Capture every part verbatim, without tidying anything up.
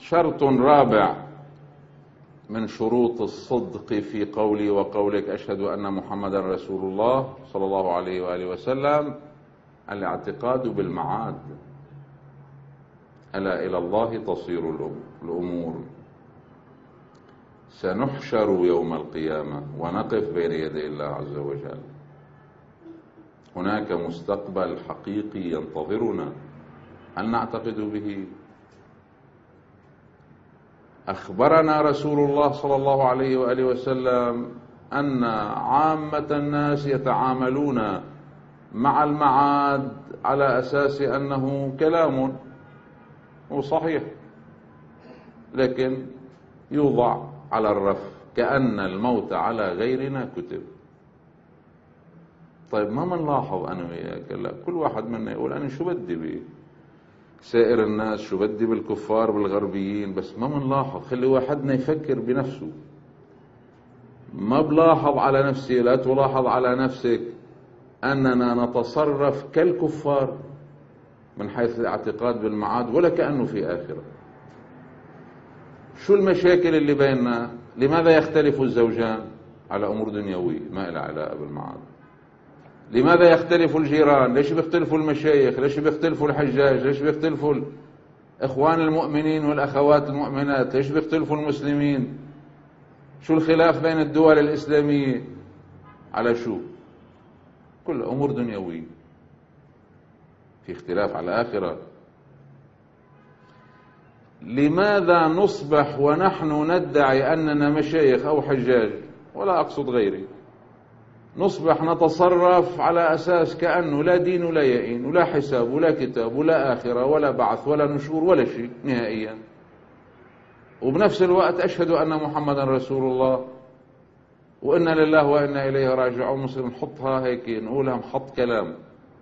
شرط رابع من شروط الصدق في قولي وقولك أشهد أن محمدا رسول الله صلى الله عليه وآله وسلم الاعتقاد بالمعاد. ألا إلى الله تصير الأمور. سنحشر يوم القيامة ونقف بين يدي الله عز وجل. هناك مستقبل حقيقي ينتظرنا، هل نعتقد به؟ أخبرنا رسول الله صلى الله عليه وآله وسلم أن عامة الناس يتعاملون مع المعاد على أساس أنه كلام وصحيح، لكن يوضع على الرف كأن الموت على غيرنا كتب. طيب ما منلاحظ أنا وياك؟ لا، كل واحد منا يقول أنا شو بدي بيه سائر الناس، شو بدي بالكفار بالغربيين، بس ما منلاحظ. خلي واحدنا يفكر بنفسه. ما بلاحظ على نفسي، لا تلاحظ على نفسك أننا نتصرف كالكفار من حيث الاعتقاد بالمعاد ولا كأنه في آخرة. شو المشاكل اللي بيننا؟ لماذا يختلف الزوجان على أمور دنيوية ما لها علاقة بالمعاد؟ لماذا يختلف الجيران؟ ليش بيختلفوا المشايخ؟ ليش بيختلفوا الحجاج؟ ليش بيختلفوا الإخوان المؤمنين والأخوات المؤمنات؟ ليش بيختلفوا المسلمين؟ شو الخلاف بين الدول الإسلامية؟ على شو؟ كل أمور دنيوية، في اختلاف على الآخرة. لماذا نصبح ونحن ندعي أننا مشايخ أو حجاج، ولا أقصد غيري، نصبح نتصرف على أساس كأنه لا دين ولا يئين ولا حساب ولا كتاب ولا آخرة ولا بعث ولا نشور ولا شيء نهائيا، وبنفس الوقت أشهد أن محمدا رسول الله وإنا لله وإنا إليه راجعون. مسلم نحطها هيك نقولها محط كلام.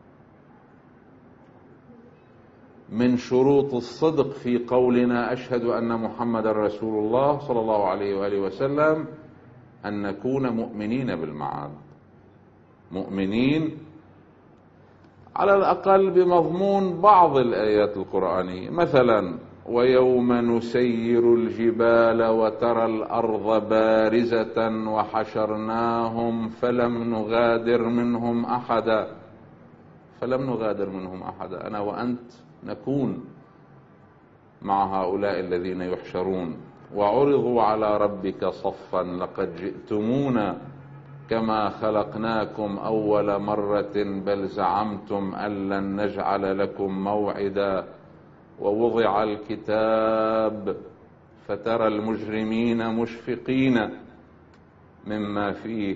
من شروط الصدق في قولنا أشهد أن محمدا رسول الله صلى الله عليه وآله وسلم أن نكون مؤمنين بالمعاد، مؤمنين على الأقل بمضمون بعض الآيات القرآنية. مثلا ويوم نسير الجبال وترى الأرض بارزة وحشرناهم فلم نغادر منهم أحدا. فلم نغادر منهم أحدا، أنا وأنت نكون مع هؤلاء الذين يحشرون. وعرضوا على ربك صفا لقد جئتمونا كما خلقناكم أول مرة بل زعمتم أن لن نجعل لكم موعدا. ووضع الكتاب فترى المجرمين مشفقين مما فيه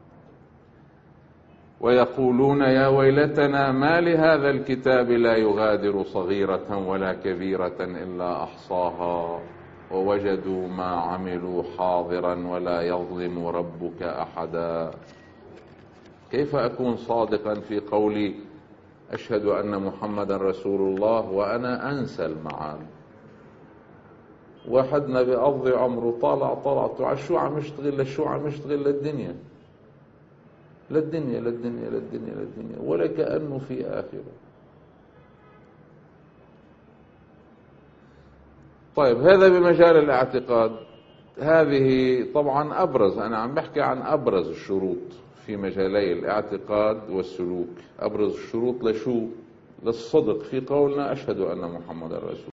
ويقولون يا ويلتنا ما لهذا الكتاب لا يغادر صغيرة ولا كبيرة إلا أحصاها ووجدوا ما عملوا حاضرا ولا يظلم ربك أحدا. كيف أكون صادقا في قولي أشهد أن محمدا رسول الله وأنا أنسى المعاد؟ واحدنا بيقضي عمره طالع طلعته على شو عم يشتغل، لشو عم يشتغل؟ للدنيا للدنيا للدنيا للدنيا للدنيا ولا كأنه في آخرة. طيب هذا بمجال الاعتقاد. هذه طبعا أبرز، أنا عم بحكي عن أبرز الشروط في مجالي الاعتقاد والسلوك. أبرز الشروط لشو؟ للصدق في قولنا أشهد أن محمد رسول